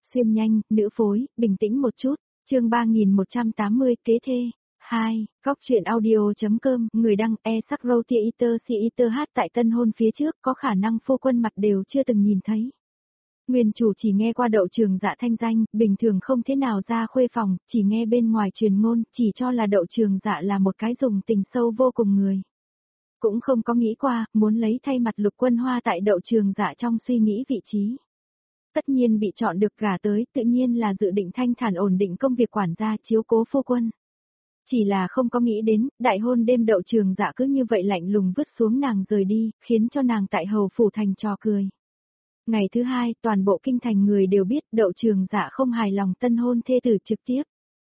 xuyên nhanh, nữ phối, bình tĩnh một chút, chương 3180 kế thê. 2. Góc truyện audio.com, người đăng sắc Theater Theater hát tại tân hôn phía trước có khả năng phu quân mặt đều chưa từng nhìn thấy. Nguyên chủ chỉ nghe qua Đậu Trường Dạ thanh danh, bình thường không thế nào ra khuê phòng, chỉ nghe bên ngoài truyền ngôn, chỉ cho là Đậu Trường Dạ là một cái dùng tình sâu vô cùng người. Cũng không có nghĩ qua, muốn lấy thay mặt Lục Quân Hoa tại Đậu Trường Dạ trong suy nghĩ vị trí. Tất nhiên bị chọn được gả tới, tự nhiên là dự định thanh thản ổn định công việc quản gia chiếu cố phu quân. Chỉ là không có nghĩ đến, đại hôn đêm Đậu Trường Dạ cứ như vậy lạnh lùng vứt xuống nàng rời đi, khiến cho nàng tại hầu phủ thành trò cười. Ngày thứ hai, toàn bộ kinh thành người đều biết Đậu Trường Dạ không hài lòng tân hôn thê tử trực tiếp.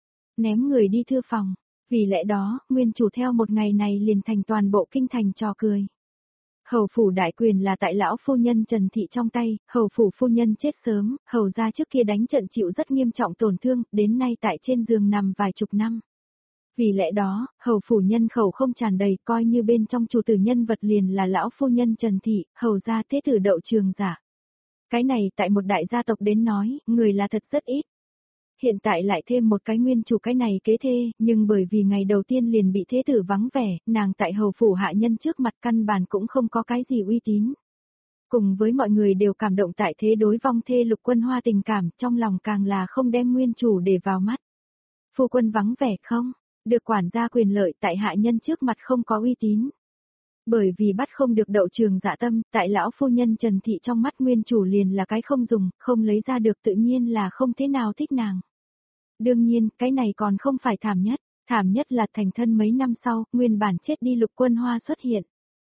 Ném người đi thư phòng. Vì lẽ đó, nguyên chủ theo một ngày này liền thành toàn bộ kinh thành trò cười. Hầu phủ đại quyền là tại lão phu nhân Trần Thị trong tay, hầu phủ phu nhân chết sớm, hầu gia trước kia đánh trận chịu rất nghiêm trọng tổn thương, đến nay tại trên giường nằm vài chục năm. Vì lẽ đó, hầu phủ nhân khẩu không tràn đầy, coi như bên trong chủ tử nhân vật liền là lão phu nhân Trần Thị, hầu gia thế tử Đậu Trường Dạ. Cái này tại một đại gia tộc đến nói, người là thật rất ít. Hiện tại lại thêm một cái nguyên chủ cái này kế thê, nhưng bởi vì ngày đầu tiên liền bị thế tử vắng vẻ, nàng tại hầu phủ hạ nhân trước mặt căn bản cũng không có cái gì uy tín. Cùng với mọi người đều cảm động tại thế đối vong thê Lục Quân Hoa tình cảm, trong lòng càng là không đem nguyên chủ để vào mắt. Phu quân vắng vẻ không? Được quản gia quyền lợi tại hạ nhân trước mặt không có uy tín. Bởi vì bắt không được Đậu Trường Dạ tâm, tại lão phu nhân Trần Thị trong mắt nguyên chủ liền là cái không dùng, không lấy ra được tự nhiên là không thế nào thích nàng. Đương nhiên, cái này còn không phải thảm nhất là thành thân mấy năm sau, nguyên bản chết đi Lục Quân Hoa xuất hiện.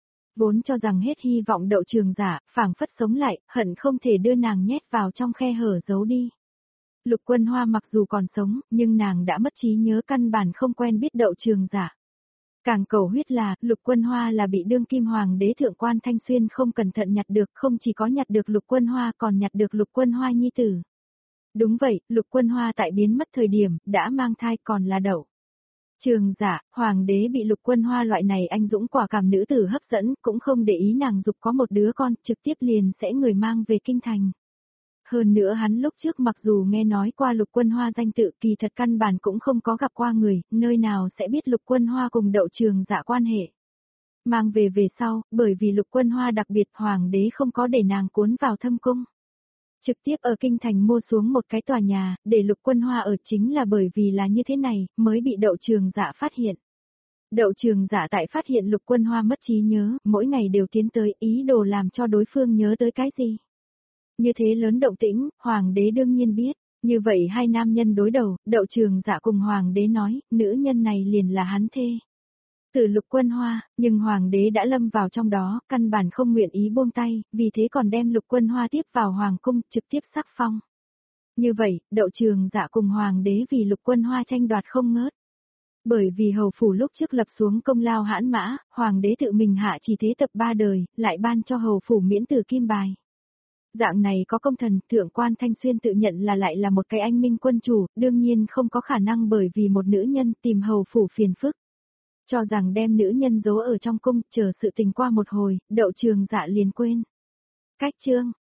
Vốn cho rằng hết hy vọng Đậu Trường Dạ, phảng phất sống lại, hận không thể đưa nàng nhét vào trong khe hở giấu đi. Lục Quân Hoa mặc dù còn sống, nhưng nàng đã mất trí nhớ căn bản không quen biết Đậu Trường Dạ. Càng cầu huyết là, Lục Quân Hoa là bị đương kim hoàng đế thượng quan Thanh Xuyên không cẩn thận nhặt được, không chỉ có nhặt được Lục Quân Hoa còn nhặt được Lục Quân Hoa nhi tử. Đúng vậy, Lục Quân Hoa tại biến mất thời điểm, đã mang thai còn là Đậu Trường Dạ, hoàng đế bị Lục Quân Hoa loại này anh dũng quả cảm nữ tử hấp dẫn, cũng không để ý nàng dục có một đứa con, trực tiếp liền sẽ người mang về kinh thành. Hơn nữa hắn lúc trước mặc dù nghe nói qua Lục Quân Hoa danh tự kỳ thật căn bản cũng không có gặp qua người, nơi nào sẽ biết Lục Quân Hoa cùng Đậu Trường Dạ quan hệ. Mang về sau, bởi vì Lục Quân Hoa đặc biệt hoàng đế không có để nàng cuốn vào thâm cung. Trực tiếp ở kinh thành mua xuống một cái tòa nhà, để Lục Quân Hoa ở chính là bởi vì là như thế này, mới bị Đậu Trường Dạ phát hiện. Đậu Trường Dạ tại phát hiện Lục Quân Hoa mất trí nhớ, mỗi ngày đều tiến tới ý đồ làm cho đối phương nhớ tới cái gì. Như thế lớn động tĩnh, hoàng đế đương nhiên biết, như vậy hai nam nhân đối đầu, Đậu Trường Dạ cùng hoàng đế nói, nữ nhân này liền là hắn thê. Từ Lục Quân Hoa, nhưng hoàng đế đã lâm vào trong đó, căn bản không nguyện ý buông tay, vì thế còn đem Lục Quân Hoa tiếp vào hoàng cung, trực tiếp sắc phong. Như vậy, Đậu Trường Dạ cùng hoàng đế vì Lục Quân Hoa tranh đoạt không ngớt. Bởi vì hầu phủ lúc trước lập xuống công lao hãn mã, hoàng đế tự mình hạ chỉ thế tập 3 đời, lại ban cho hầu phủ miễn tử kim bài. Dạng này có công thần, thượng quan Thanh Xuyên tự nhận là lại là một cái anh minh quân chủ, đương nhiên không có khả năng bởi vì một nữ nhân tìm hầu phủ phiền phức. Cho rằng đem nữ nhân giấu ở trong cung, chờ sự tình qua một hồi, Đậu Trường Dạ liền quên. Cách chương,